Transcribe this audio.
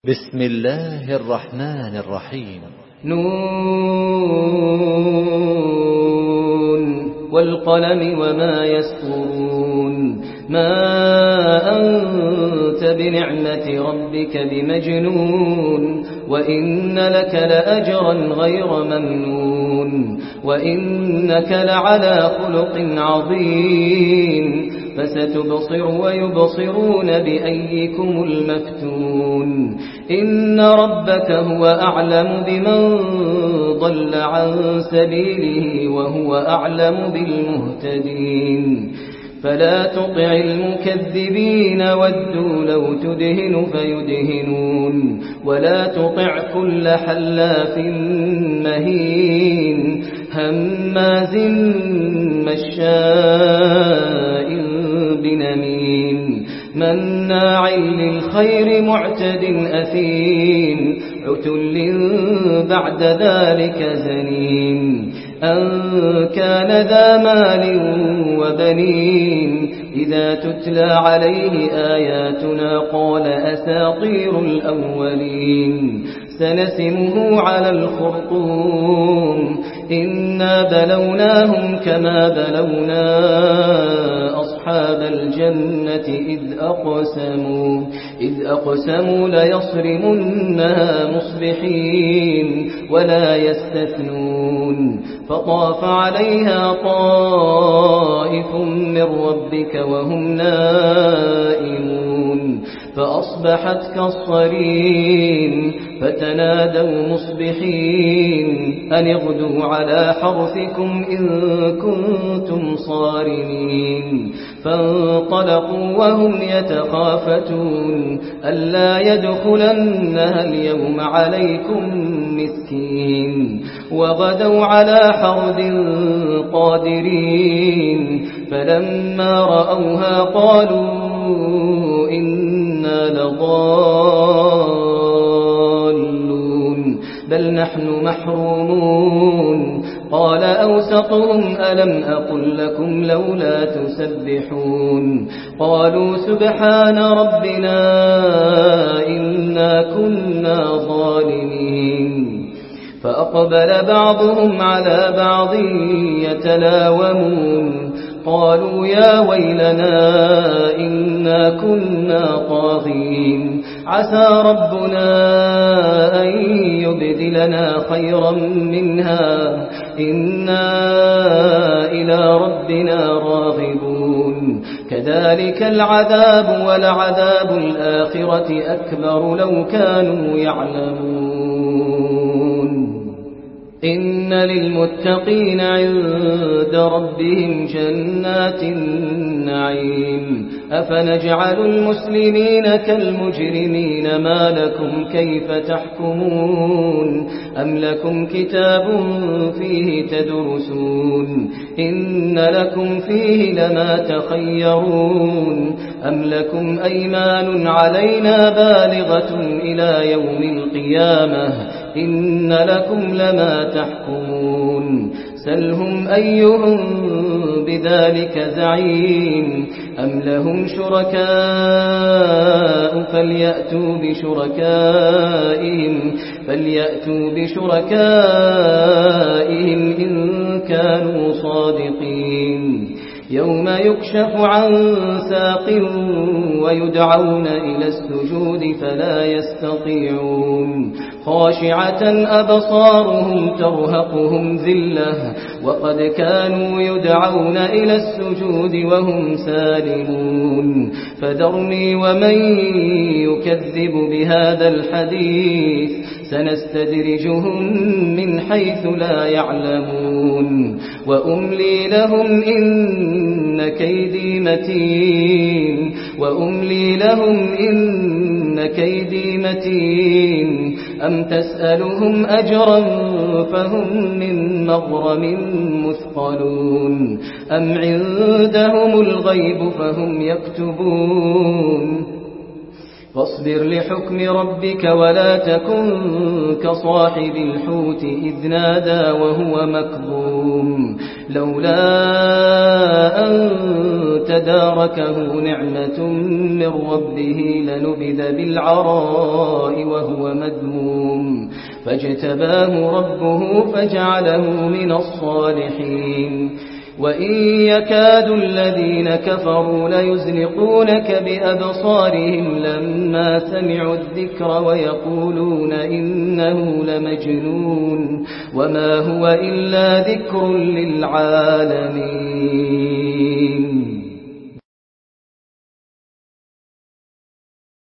بسم الله الرحمن الرحيم. نون والقلم وما يسطرون ما أنت بنعمة ربك بمجنون وإن لك لأجرا غير ممنون وإنك لعلى خلق عظيم فستبصر ويبصرون بأيكم المفتون إن ربك هو أعلم بمن ضل عن سبيله وهو أعلم بالمهتدين فلا تطع المكذبين ودوا لو تدهن فيدهنون ولا تطع كل حلاف مهين هماز مشاء بنميم مناع للخير معتد أثيم عتل بعد ذلك زنيم أن كان ذا مال وبنين إذا تتلى عليه آياتنا قال أساطير الأولين سنسمه على الخرطوم إنا بلوناهم كما بلونا أصحاب الجنة إذ أقسموا ليصرمنها مصبحين ولا يستثنون فطاف عليها طائف من ربك وهم نائمون فأصبحت كالصريم فتنادوا مصبحين أن اغدوا على حرثكم إن كنتم صارمين فانطلقوا وهم يتخافتون ألا يدخلنها اليوم عليكم مسكين وغدوا على حرد قادرين فلما رأوها قالوا إنا لضالون بل نحن محرومون قال أوسطهم ألم أقل لكم لولا تسبحون قالوا سبحان ربنا إنا كنا ظالمين فأقبل بعضهم على بعض يتلاومون قالوا يا ويلنا إنا كنا طاغين عسى ربنا أن يبدلنا خيرا منها إنا إلى ربنا راغبون كذلك العذاب ولعذاب الآخرة أكبر لو كانوا يعلمون إن للمتقين عند ربهم جنات النعيم أفنجعل المسلمين كالمجرمين ما لكم كيف تحكمون أم لكم كتاب فيه تدرسون إن لكم فيه لما تخيرون أم لكم أيمان علينا بالغة إلى يوم القيامة إن لكم لما تحكمون سلهم أيهم بذلك زعيم أم لهم شركاء فليأتوا بشركائهم إن كانوا صادقين يوم يكشف عن ساق ويدعون إلى السجود فلا يستطيعون خاشعة أبصارهم ترهقهم ذلة وقد كانوا يدعون إلى السجود وهم سالمون فذرني ومن يكذب بهذا الحديث سنستدرجهم من حيث لا يعلمون وأملي لهم إن كيدي متين أم تسألهم أجرا فهم من مغرم مثقلون أم عندهم الغيب فهم يكتبون فاصبر لحكم ربك ولا تكن كصاحب الحوت إذ نادى وهو مكظوم لولا أن تداركه نعمة من ربه لنبذ بالعراء وهو مذموم فاجتباه ربه فجعله من الصالحين وإن يكاد الذين كفروا ليزلقونك بأبصارهم لما سمعوا الذكر ويقولون إنه لمجنون وما هو إلا ذكر للعالمين